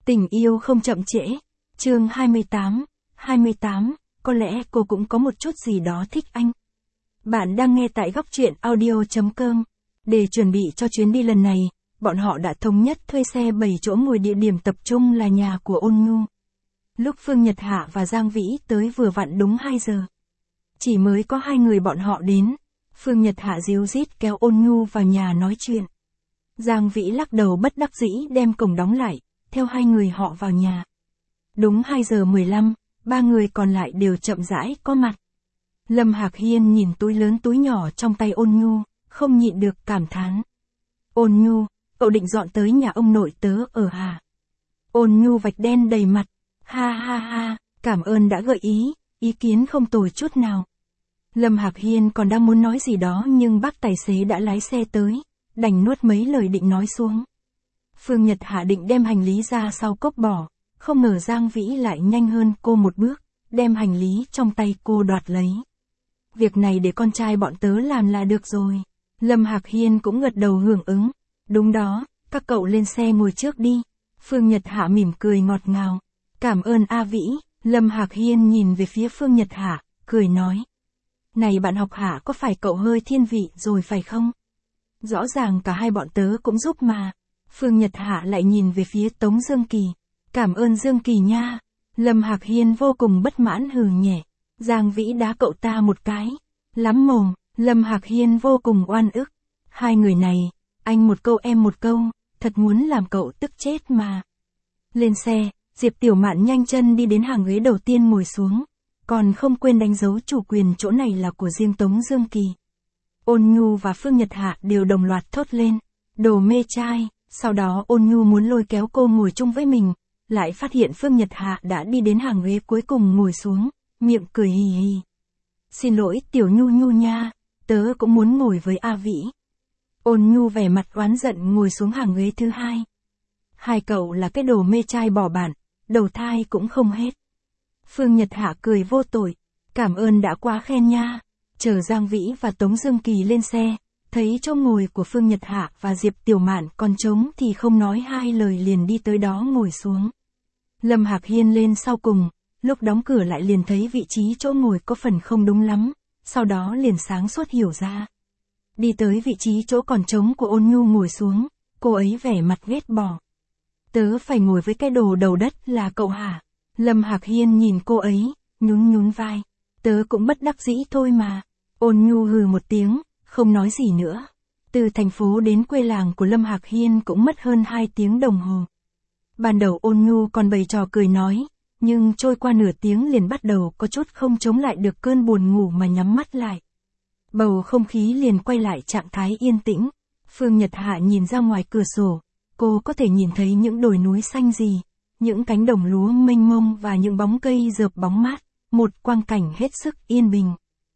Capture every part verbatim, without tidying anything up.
Tình yêu không chậm trễ. Chương hai mươi tám. hai mươi tám, có lẽ cô cũng có một chút gì đó thích anh. Bạn đang nghe tại góc truyện audio chấm com. Để chuẩn bị cho chuyến đi lần này, bọn họ đã thống nhất thuê xe bảy chỗ ngồi, địa điểm tập trung là nhà của Ôn Nhu. Lúc Phương Nhật Hạ và Giang Vĩ tới vừa vặn đúng hai giờ. Chỉ mới có hai người bọn họ đến, Phương Nhật Hạ díu dít kéo Ôn Nhu vào nhà nói chuyện. Giang Vĩ lắc đầu bất đắc dĩ đem cổng đóng lại, theo hai người họ vào nhà. Đúng hai giờ mười lăm, ba người còn lại đều chậm rãi có mặt. Lâm Hạc Hiên nhìn túi lớn túi nhỏ trong tay Ôn Nhu, không nhịn được cảm thán. Ôn Nhu, cậu định dọn tới nhà ông nội tớ ở hả? Ôn Nhu vạch đen đầy mặt. Ha ha ha, cảm ơn đã gợi ý, ý kiến không tồi chút nào. Lâm Hạc Hiên còn đang muốn nói gì đó nhưng bác tài xế đã lái xe tới, đành nuốt mấy lời định nói xuống. Phương Nhật Hạ định đem hành lý ra sau cốp bỏ, không ngờ Giang Vĩ lại nhanh hơn cô một bước, đem hành lý trong tay cô đoạt lấy. Việc này để con trai bọn tớ làm là được rồi. Lâm Hạc Hiên cũng gật đầu hưởng ứng. Đúng đó, các cậu lên xe ngồi trước đi. Phương Nhật Hạ mỉm cười ngọt ngào. Cảm ơn A Vĩ. Lâm Hạc Hiên nhìn về phía Phương Nhật Hạ, cười nói. Này bạn học Hạ, có phải cậu hơi thiên vị rồi phải không? Rõ ràng cả hai bọn tớ cũng giúp mà. Phương Nhật Hạ lại nhìn về phía Tống Dương Kỳ. Cảm ơn Dương Kỳ nha. Lâm Hạc Hiên vô cùng bất mãn hừ nhẹ. Giang Vĩ đá cậu ta một cái. Lắm mồm. Lâm Hạc Hiên vô cùng oan ức. Hai người này, anh một câu em một câu, thật muốn làm cậu tức chết mà. Lên xe, Diệp Tiểu Mạn nhanh chân đi đến hàng ghế đầu tiên ngồi xuống. Còn không quên đánh dấu chủ quyền chỗ này là của riêng Tống Dương Kỳ. Ôn Nhu và Phương Nhật Hạ đều đồng loạt thốt lên. Đồ mê trai. Sau đó Ôn Nhu muốn lôi kéo cô ngồi chung với mình, lại phát hiện Phương Nhật Hạ đã đi đến hàng ghế cuối cùng ngồi xuống, miệng cười hì hì. Xin lỗi Tiểu Nhu Nhu nha, tớ cũng muốn ngồi với A Vĩ. Ôn Nhu vẻ mặt oán giận ngồi xuống hàng ghế thứ hai. Hai cậu là cái đồ mê trai bỏ bản, đầu thai cũng không hết. Phương Nhật Hạ cười vô tội, cảm ơn đã quá khen nha. Chờ Giang Vĩ và Tống Dương Kỳ lên xe, thấy chỗ ngồi của Phương Nhật Hạ và Diệp Tiểu Mạn còn trống thì không nói hai lời liền đi tới đó ngồi xuống. Lâm Hạc Hiên lên sau cùng, lúc đóng cửa lại liền thấy vị trí chỗ ngồi có phần không đúng lắm, sau đó liền sáng suốt hiểu ra. Đi tới vị trí chỗ còn trống của Ôn Nhu ngồi xuống, cô ấy vẻ mặt ghét bỏ. Tớ phải ngồi với cái đồ đầu đất là cậu hả? Lâm Hạc Hiên nhìn cô ấy, nhún nhún vai. Tớ cũng bất đắc dĩ thôi mà. Ôn Nhu hừ một tiếng, không nói gì nữa. Từ thành phố đến quê làng của Lâm Hạc Hiên cũng mất hơn hai tiếng đồng hồ. Ban đầu Ôn Nhu còn bày trò cười nói, nhưng trôi qua nửa tiếng liền bắt đầu có chút không chống lại được cơn buồn ngủ mà nhắm mắt lại. Bầu không khí liền quay lại trạng thái yên tĩnh. Phương Nhật Hạ nhìn ra ngoài cửa sổ, cô có thể nhìn thấy những đồi núi xanh gì, những cánh đồng lúa mênh mông và những bóng cây rợp bóng mát, một quang cảnh hết sức yên bình.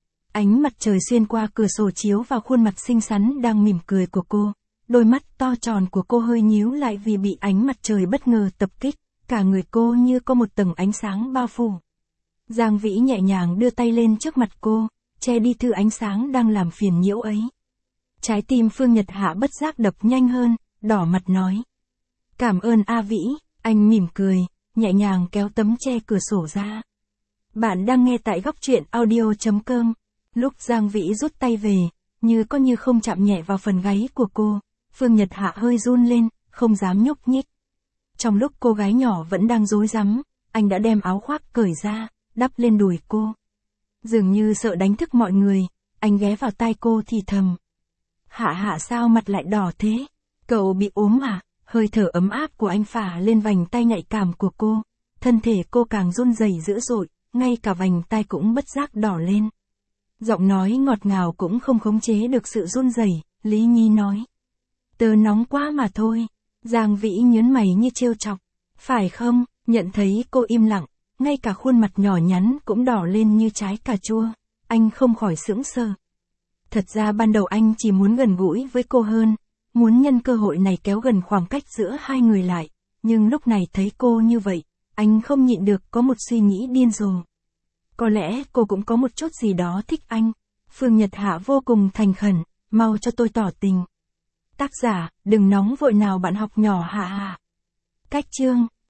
Ánh mặt trời xuyên qua cửa sổ chiếu vào khuôn mặt xinh xắn đang mỉm cười của cô, đôi mắt to tròn của cô hơi nhíu lại vì bị ánh mặt trời bất ngờ tập kích, cả người cô như có một tầng ánh sáng bao phủ. Giang Vĩ nhẹ nhàng đưa tay lên trước mặt cô, che đi thứ ánh sáng đang làm phiền nhiễu ấy. Trái tim Phương Nhật Hạ bất giác đập nhanh hơn, đỏ mặt nói. Cảm ơn A Vĩ, anh mỉm cười, nhẹ nhàng kéo tấm che cửa sổ ra. Bạn đang nghe tại góc truyện audio chấm com. Lúc Giang Vĩ rút tay về, như có như không chạm nhẹ vào phần gáy của cô, Phương Nhật Hạ hơi run lên, không dám nhúc nhích. Trong lúc cô gái nhỏ vẫn đang rối rắm, anh đã đem áo khoác cởi ra, đắp lên đùi cô. Dường như sợ đánh thức mọi người, anh ghé vào tai cô thì thầm. Hạ Hạ sao mặt lại đỏ thế? Cậu bị ốm à? Hơi thở ấm áp của anh phả lên vành tay nhạy cảm của cô. Thân thể cô càng run rẩy dữ dội, ngay cả vành tai cũng bất giác đỏ lên. Giọng nói ngọt ngào cũng không khống chế được sự run rẩy, Lý Nhi nói. Tớ nóng quá mà thôi. Giang Vĩ nhớn mày như trêu chọc. Phải không? Nhận thấy cô im lặng, ngay cả khuôn mặt nhỏ nhắn cũng đỏ lên như trái cà chua. Anh không khỏi sững sờ. Thật ra ban đầu anh chỉ muốn gần gũi với cô hơn, muốn nhân cơ hội này kéo gần khoảng cách giữa hai người lại. Nhưng lúc này thấy cô như vậy, anh không nhịn được có một suy nghĩ điên rồ. Có lẽ cô cũng có một chút gì đó thích anh. Phương Nhật Hạ vô cùng thành khẩn, mau cho tôi tỏ tình. Tác giả, đừng nóng vội nào bạn học nhỏ Hạ Hạ. Cách chương.